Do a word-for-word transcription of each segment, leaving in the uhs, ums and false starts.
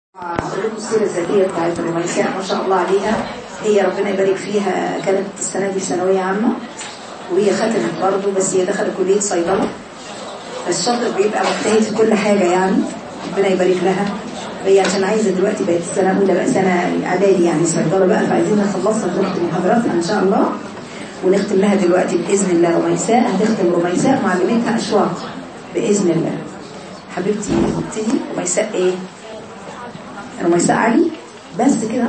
السيرة الذاتية بتاعت رميساء ما شاء الله عليها، هي ربنا يبارك فيها كانت السنة دي ثانوية عامة وهي ختمت برضه، بس هي دخلت كلية صيدلة. الشاطر بيبقى مجتهد في كل حاجة يعني، ربنا يبارك لها. هي عشان عايزة دلوقتي بقت السنة أولى بقى سنة إعدادي يعني صيدلة بقى، فعايزين نخلصها ونختم محاضراتها إن شاء الله ونختم لها دلوقتي بإذن الله. رميساء هتختم رميساء معلمتها أشواق بإذن الله. حبيبتي ابتدي. رميساء إيه؟ رميساء علي بس كده.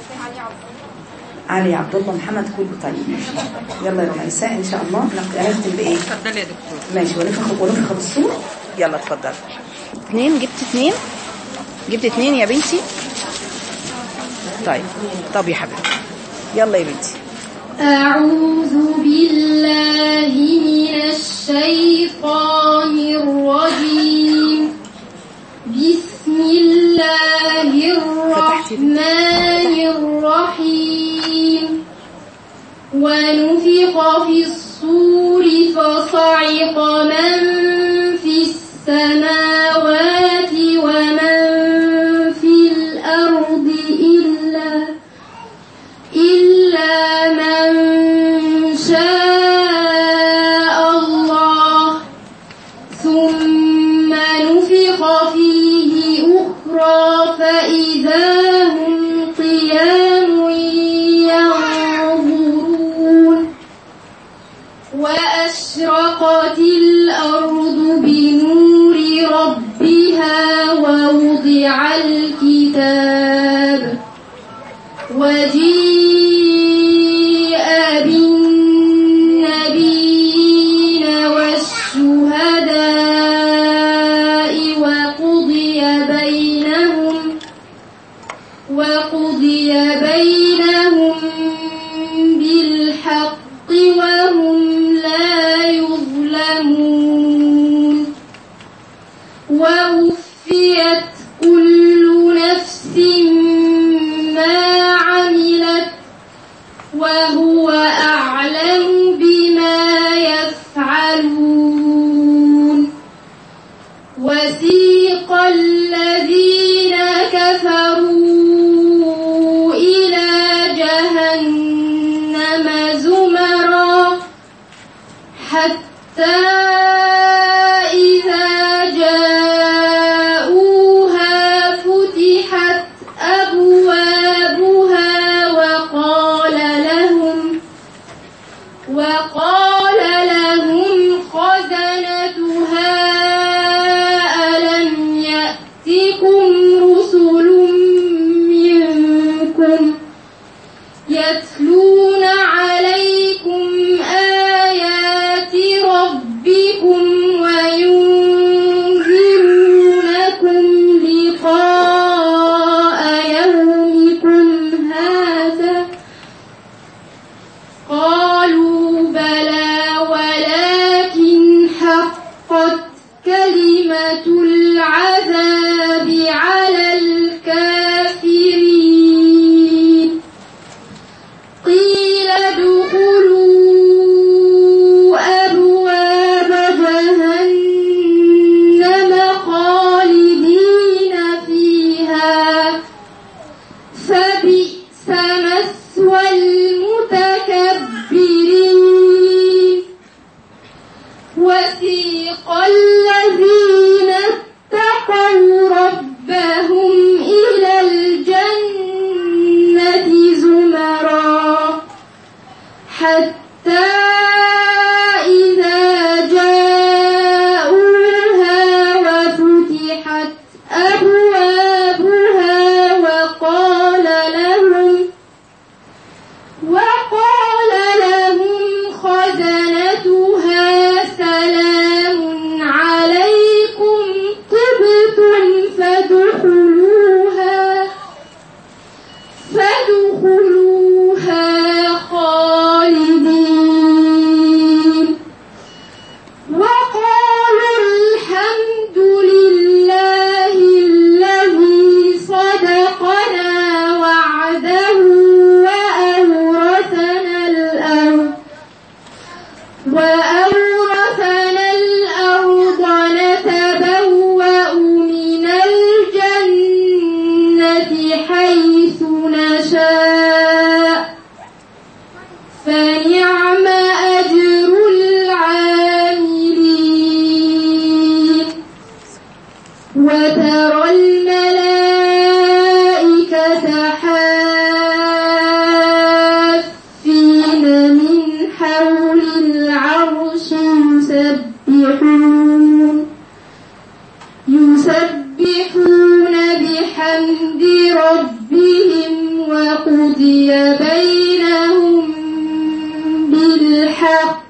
علي عبد الله محمد كله. طيب ماشي، يلا يا رميساء ان شاء الله هنختم بايه؟ اتفضلي يا دكتور. ماشي، ونفخ ونفخ بالصوت. يلا اتفضلي. اثنين جبت اثنين جبت اثنين يا بنتي. طيب طب يا حبيبتي يلا يا بنتي. أعوذ بالله من الشيطان الرجيم. بسم الله الرحمن الرحيم. ونفخ في الصور فصعق من في السماوات ومن في الأرض إلا إلا من شاء الله ثم نفخ فيه أخرى فإذا هم قيام ينظرون. وأشرقت الأرض بنور ربها ووضع الكتاب وجيء بالنبيين والشهداء وقضي بينهم وقضي بينهم بالحق وهم لا يظلمون. ووفيت كل نفس ما عملت وهو أعلم بما يفعلون. وسيق الذين كفروا إلى وقضي بينهم بالحق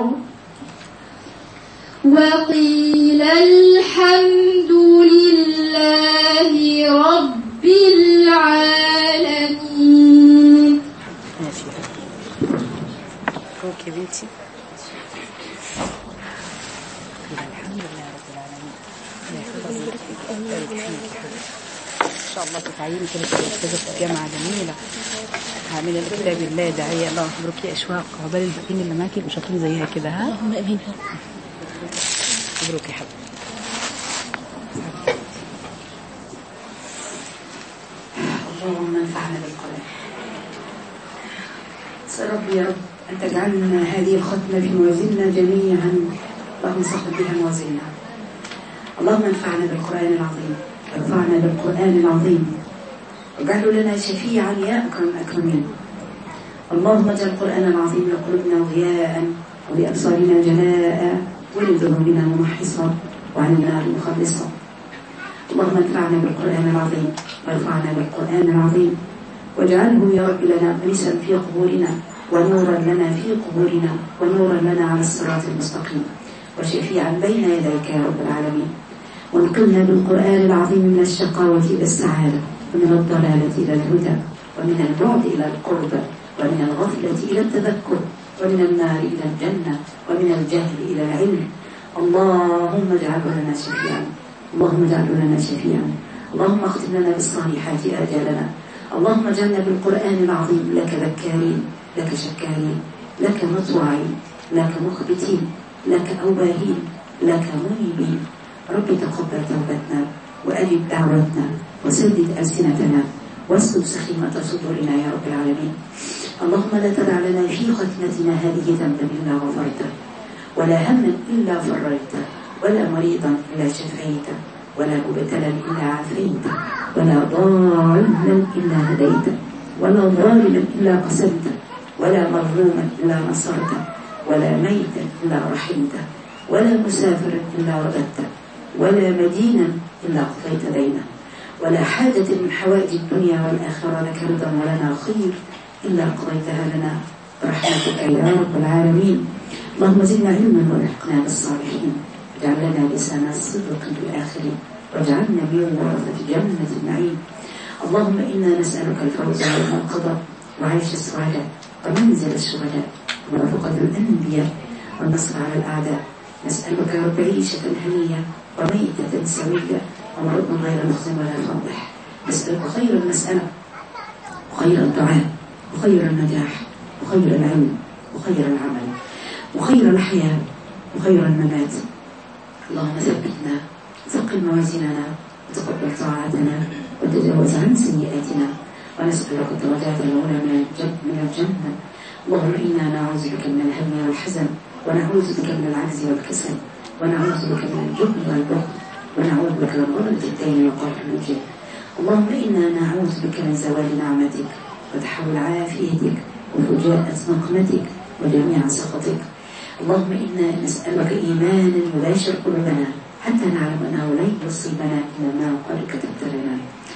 وقيل الحمد لله رب العالمين. اوكي بنتي. الحمد لله رب العالمين. ان شاء الله تتعيني كده استاذه في الجامعه جميله عامله لكتاب الله داعيه. الله مبروك يا اشواق، عقبال الباقيين اللي معاكي يبقوا شاطرين زيها كده. ها اللهم امين. مبروك يا حبيبي. اللهم انفعنا بالقرآن. يا رب يا رب أن تجعلنا هذه الختمة في موازيننا جميعا، اللهم صحب بها موازيننا. اللهم انفعنا بالقرآن العظيم، وانفعنا بالقرآن العظيم، واجعله لنا شفيعا يا أكرم الأكرمين. اللهم اجعل القرآن العظيم لقلوبنا ضياء، ولأبصارنا جلاء، ولذنوبنا ممحصا، وعن النار مخلصا. اللهم انفعنا بالقرآن العظيم، وانفعنا بالقرآن العظيم، واجعله يا رب لنا أنسا في قبورنا، ونورا لنا في قبورنا، ونورا لنا على الصراط المستقيم، وشفيعا بين يديك يا رب العالمين. وانقلنا بالقرآن العظيم من الشقاوة إلى السعادة، ومن الضلالة إلى الهدى، ومن البعد إلى القرب، ومن الغفلة إلى التذكر، ومن النار إلى الجنة، ومن الجهل إلى العلم. اللهم اجعله لنا شفيعا، اللهم اجعله لنا شفيعا. اللهم اختم لنا بالصالحات آجالنا. اللهم اجعلنا بالقرآن العظيم لك ذكارين، لك شكارين، لك مطوعين، لك مخبتين، لك أواهين، لك منيبين. رب تقبل توبتنا، وأجب دعوتنا، وسدد ألسنتنا، واسلل سخيمة صدورنا يا رب العالمين. اللهم لا تدع لنا في ختمتنا هذه ذنبا إلا غفرته، ولا هما إلا فرجته، ولا مريضا إلا شفيته، ولا مبتلا إلا عافيته، ولا ضالا إلا هديته، ولا ظالما إلا قسمته، ولا مظلوما إلا نصرته، ولا ميتا إلا رحمته، ولا مسافرا إلا رددته، ولا مدينا إلا قضيت دينه، ولا حاجة من حوائج الدنيا والآخرة لك رضا ولنا خير إلا قضيتها لنا برحمتك يا رب العالمين. اللهم زدنا علما والحقنا بالصالحين، واجعل لنا لسان صدق بالآخرين، واجعلنا من ورثة جنة النعيم. اللهم إنا نسألك الفوز يوم القضاء، وعيش السعداء، ومنزل الشهداء، ورفقة الأنبياء، والنصر على الأعداء. نسألك يا رب عيشة هنية، وميتة سوية، ومرض غير مخزن ولا فاضح. نسألك خير المسألة، وخير الدعاء، وخير النجاح، وخير العلم، وخير العمل، وخير الحياة، وخير الممات. اللهم ثبتنا، ثقل موازيننا، وتقبل طاعتنا، وتجاوز عن سيئاتنا، ونسألك الدرجات العلى من الجنة. اللهم إنا نعوذ بك من الهم والحزن، ونعوذ بك من العجز والكسل، ونعوذ بك من الجبن والبخل، ونعوذ بك من غلبة الدين وقهر الرجال. اللهم إنا نعوذ بك من زوال نعمتك، وتحول عافيتك، وفجاءة نقمتك، وجميع سخطك. اللهم إنا نسألك إيمانا يباشر قلوبنا، حتى نعلم أنه لن يصيبنا إلا ما قد كتبت لنا.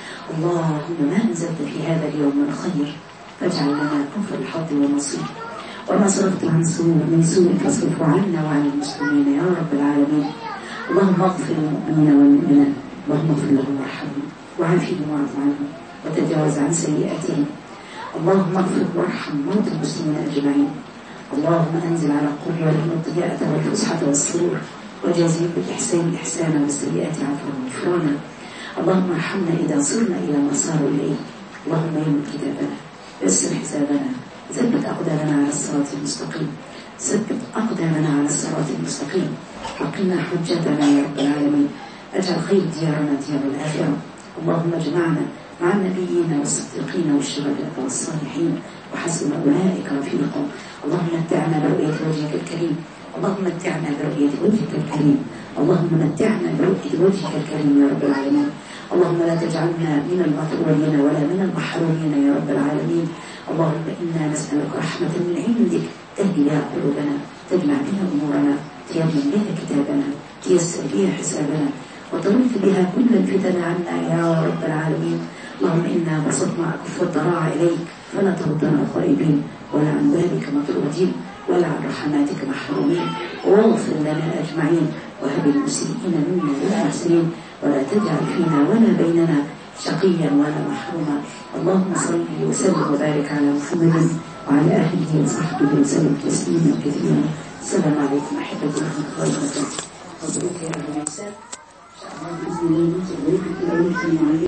اللهم ما أنزلت في هذا اليوم من خير فاجعل لنا كفر الحظ والنصيب، وما صرفت عن سوء من سوء فاصرفه عنا وعن المسلمين يا رب العالمين. اللهم اغفر للمؤمنين والمؤمنات، اللهم اغفر لهم وارحمهم، وعافهم واعف عنهم، وتجاوز عن سيئاتهم. اللهم اغفر وارحم موتى المسلمين أجمعين. اللهم أنزل على قبورهم الضياءة والفسحة والسرور، وجازهم بالإحسان إحسانا والسيئات عفوا وغفرانا. اللهم ارحمنا إذا صرنا إلى ما صاروا إليه. اللهم يمن كتابنا، يسر حسابنا، ثبت أقدامنا على الصراط المستقيم، ثبت أقدامنا على الصراط المستقيم، وقنا حجتنا يا رب العالمين. اجعل خير ديارنا ديار الآخرة. اللهم اجمعنا مع النبيين والصديقين والشهداء والصالحين، وحسن أولئك رفيقا. اللهم متعنا برؤية وجهك الكريم، اللهم متعنا برؤية وجهك الكريم، اللهم متعنا برؤية وجهك الكريم يا رب العالمين. اللهم لا تجعلنا من المطرودين ولا من المحرومين يا رب العالمين. اللهم إنا نسألك رحمة من عندك تهدي بها قلوبنا، تجمع بها أمورنا، تيمم بها كتابنا، تيسر بها حسابنا، وترد بها كل الفتن عنا يا رب العالمين. اللهم إنا بسطنا أكف الضراع إليك فلا تردنا خائبين ولا عن بابك مطرودين ولا عن رحماتك محرومين، واغفر لنا أجمعين، وهب المسيئين منا للمحسنين، ولا تجعل فينا ولا بيننا شقيا ولا محروما. اللهم صل وسلم وبارك على محمد وعلى آله وصحبه وسلم تسليما كثيرا. السلام عليكم أحبتي ورحمة الله وبركاته. مبروك يا أهل النساء، إن شاء الله بإذن الله ننزل إليكم في ليلة معينة.